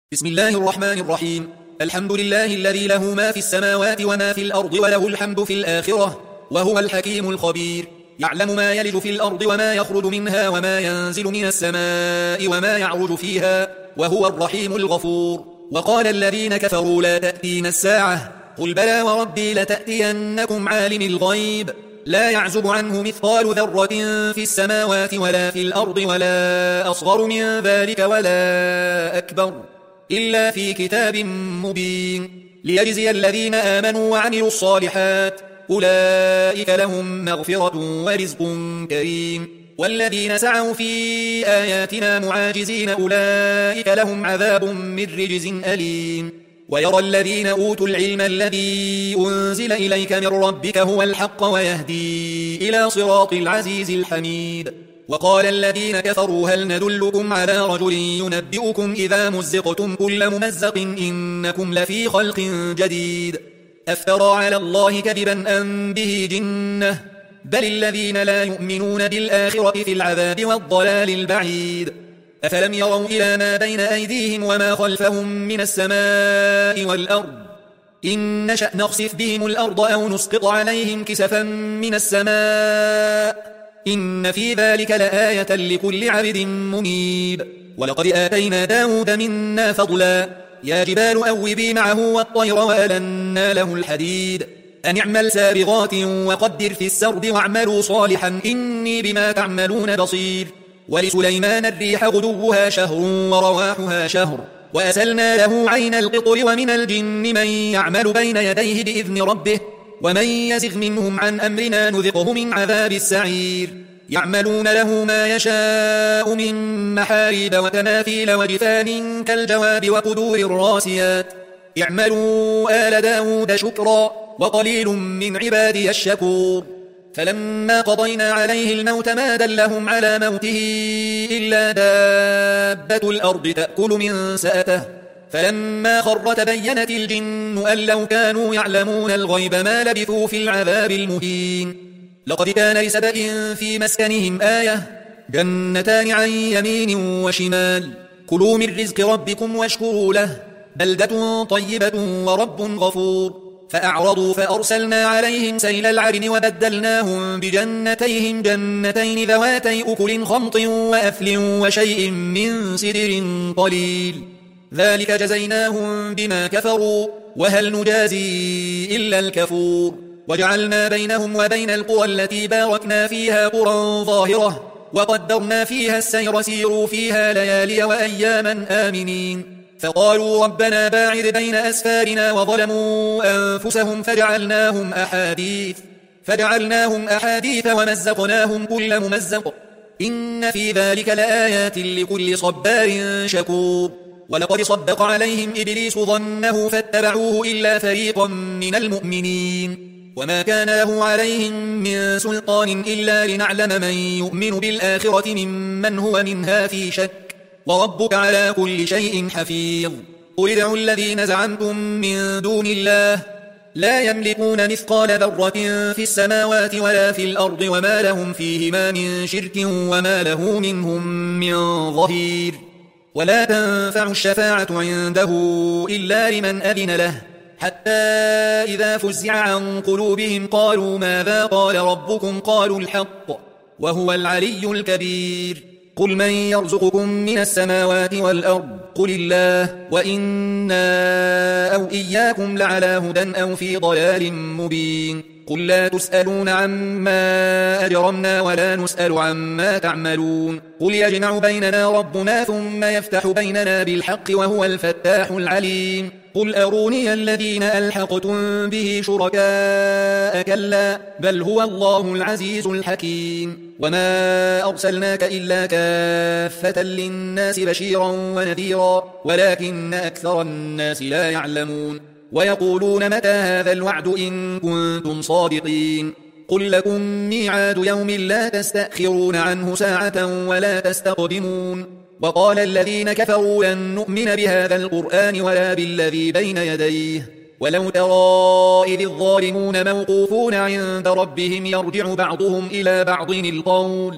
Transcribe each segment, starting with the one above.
بسم الله الرحمن الرحيم. الحمد لله الذي له ما في السماوات وما في الأرض وله الحمد في الآخرة وهو الحكيم الخبير. يعلم ما يلج في الأرض وما يخرج منها وما ينزل من السماء وما يعرج فيها وهو الرحيم الغفور. وقال الذين كفروا لا تأتينا الساعة قل بلى وربي لتأتينكم عالم الغيب لا يعزب عنه مثقال ذرة في السماوات ولا في الأرض ولا أصغر من ذلك ولا أكبر إلا في كتاب مبين ليجزي الذين آمنوا وعملوا الصالحات أولئك لهم مغفرة ورزق كريم. والذين سعوا في آياتنا معاجزين أولئك لهم عذاب من رجز أليم. ويرى الذين أوتوا العلم الذي أنزل إليك من ربك هو الحق ويهدي إلى صراط العزيز الحميد. وقال الذين كفروا هل ندلكم على رجل ينبئكم إذا مزقتم كل ممزق إنكم لفي خلق جديد أفترى على الله كذبا أم به جنة بل الذين لا يؤمنون بالآخرة في العذاب والضلال البعيد. أفلم يروا إلى ما بين أيديهم وما خلفهم من السماء والأرض إن نشأ نخسف بهم الأرض أو نسقط عليهم كسفا من السماء إن في ذلك لآية لكل عبد منيب. ولقد آتينا داود منا فضلا يا جبال أوبي معه والطير وألنا له الحديد أن اعمل سابغات وقدر في السرد واعملوا صالحا إني بما تعملون بصير. ولسليمان الريح غدوها شهر ورواحها شهر وأسلنا له عين القطر ومن الجن من يعمل بين يديه بإذن ربه ومن يزغ منهم عن أمرنا نذقه من عذاب السعير. يعملون له ما يشاء من محاريب وتماثيل وجفان كالجواب وقدور الراسيات اعملوا آل داود شكرا وقليل من عبادي الشكور. فلما قضينا عليه الموت ما دلهم على موته إلا دابة الأرض تأكل من سأته فلما خر تبينت الجن أن لو كانوا يعلمون الغيب ما لبثوا في العذاب المهين. لقد كان لسبأ في مسكنهم آية جنتان عن يمين وشمال كلوا من رزق ربكم واشكروا له بلدة طيبة ورب غفور. فأعرضوا فأرسلنا عليهم سيل العرم وبدلناهم بجنتيهم جنتين ذواتي أكل خمط وأثل وشيء من سدر قليل ذلك جزيناهم بما كفروا وهل نجازي إلا الكفور. وجعلنا بينهم وبين القرى التي باركنا فيها قرى ظاهرة وقدرنا فيها السير سيروا فيها ليالي وأياما آمنين. فقالوا ربنا باعد بين أسفارنا وظلموا أنفسهم فجعلناهم أحاديث ومزقناهم كل ممزق إن في ذلك لآيات لكل صبار شكور. ولقد صدق عليهم إبليس ظنه فاتبعوه إلا فريقا من المؤمنين وما كان له عليهم من سلطان إلا لنعلم من يؤمن بالآخرة ممن هو منها في شك وربك على كل شيء حفيظ. قل ادعوا الذين زعمتم من دون الله لا يملكون مثقال ذرة في السماوات ولا في الأرض وما لهم فيهما من شرك وما له منهم من ظهير. ولا تنفع الشفاعة عنده إلا لمن أذن له حتى إذا فزع عن قلوبهم قالوا ماذا قال ربكم قالوا الحق وهو العلي الكبير. قل من يرزقكم من السماوات والأرض قل الله وإنا أو إياكم لعلى هدى أو في ضلال مبين. قل لا تسألون عما أجرمنا ولا نسأل عما تعملون. قل يجمع بيننا ربنا ثم يفتح بيننا بالحق وهو الفتاح العليم. قل أروني الذين ألحقتم به شركاء كلا بل هو الله العزيز الحكيم. وما أرسلناك إلا كافة للناس بشيرا ونذيرا ولكن أكثر الناس لا يعلمون. ويقولون متى هذا الوعد إن كنتم صادقين. قل لكم ميعاد يوم لا تستأخرون عنه ساعة ولا تستقدمون. وقال الذين كفروا لن نؤمن بهذا القرآن ولا بالذي بين يديه ولو ترى إذ الظالمون موقوفون عند ربهم يرجع بعضهم إلى بعض القول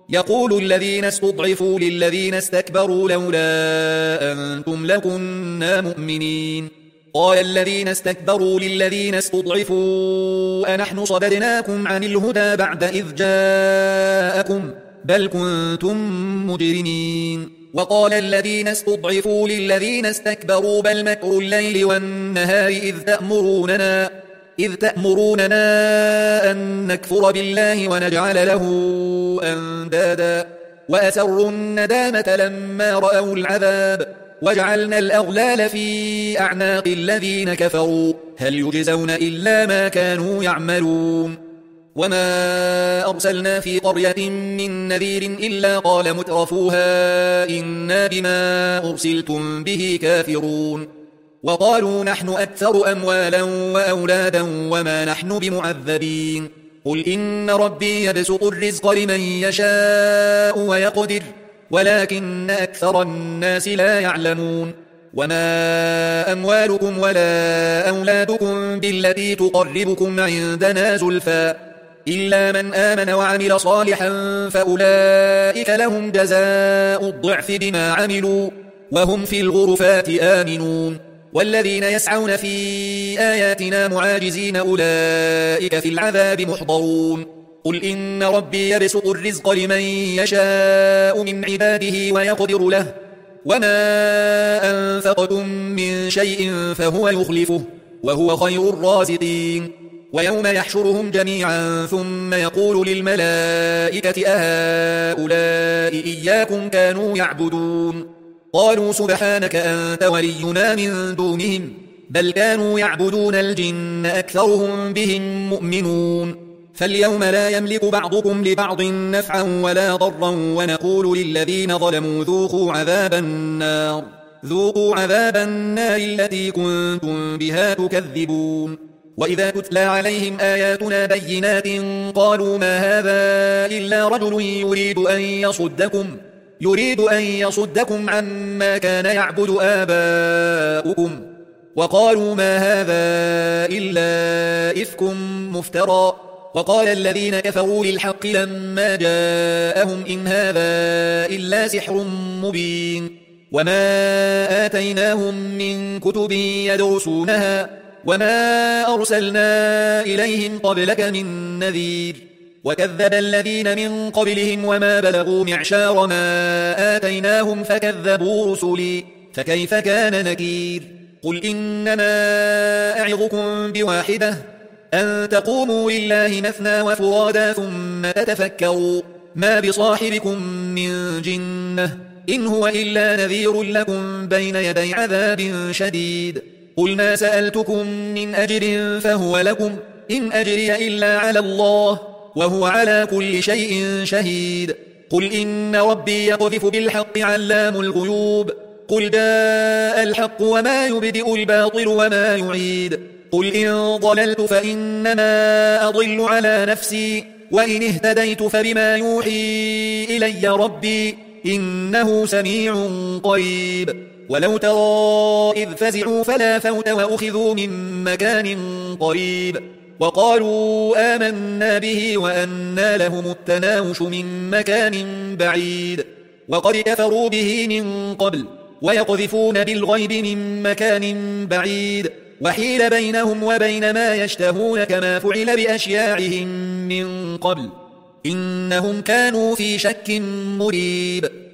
يقول الذين استضعفوا للذين استكبروا لولا أنتم لكنا مؤمنين قال الذين استكبروا للذين استضعفوا أنحن صددناكم عن الهدى بعد إذ جاءكم بل كنتم مجرمين وقال الذين استضعفوا للذين استكبروا بل مكر الليل والنهار إذ تأمروننا أن نكفر بالله ونجعل له أندادا وأسروا الندامة لما رأوا العذاب وجعلنا الأغلال في أعناق الذين كفروا هل يجزون إلا ما كانوا يعملون وما أرسلنا في قرية من نذير إلا قال مترفوها إنا بما أرسلتم به كافرون وقالوا نحن أكثر أموالا وأولادا وما نحن بمعذبين قل إن ربي يبسط الرزق لمن يشاء ويقدر ولكن أكثر الناس لا يعلمون وما أموالكم ولا أولادكم بالتي تقربكم عندنا زلفى إلا من آمن وعمل صالحا فأولئك لهم جزاء الضعف بما عملوا وهم في الغرفات آمنون والذين يسعون في آياتنا معاجزين أولئك في العذاب محضرون قل إن ربي يبسط الرزق لمن يشاء من عباده ويقدر له وما أنفقتم من شيء فهو يخلفه وهو خير الرازقين ويوم يحشرهم جميعا ثم يقول للملائكة أهؤلاء إياكم كانوا يعبدون قالوا سبحانك أنت ولينا من دونهم بل كانوا يعبدون الجن أكثرهم بهم مؤمنون فاليوم لا يملك بعضكم لبعض نفعا ولا ضرا ونقول للذين ظلموا ذوقوا عذاب النار التي كنتم بها تكذبون وإذا تتلى عليهم آياتنا بينات قالوا ما هذا إلا رجل يريد أن يصدكم عما كان يعبد آباؤكم وقالوا ما هذا إلا إفك مفترى وقال الذين كفروا للحق لما جاءهم إن هذا إلا سحر مبين وما آتيناهم من كتب يدرسونها وما أرسلنا إليهم قبلك من نذير وكذب الذين من قبلهم وما بلغوا معشار ما آتيناهم فكذبوا رسلي فكيف كان نكير قل إنما أعظكم بواحدة أن تقوموا لله مثنى وفرادا ثم تتفكروا ما بصاحبكم من جنة إن هو إلا نذير لكم بين يدي عذاب شديد قل ما سألتكم من أجر فهو لكم إن أجري إلا على الله وهو على كل شيء شهيد قل إن ربي يقذف بالحق علام الغيوب قل جاء الحق وما يبدئ الباطل وما يعيد قل إن ضللت فإنما أضل على نفسي وإن اهتديت فبما يوحي إلي ربي إنه سميع قريب ولو ترى إذ فزعوا فلا فوت وأخذوا من مكان قريب وقالوا آمنا به وأنى لهم التناوش من مكان بعيد وقد كفروا به من قبل ويقذفون بالغيب من مكان بعيد وحيل بينهم وبين ما يشتهون كما فعل بأشياعهم من قبل إنهم كانوا في شك مريب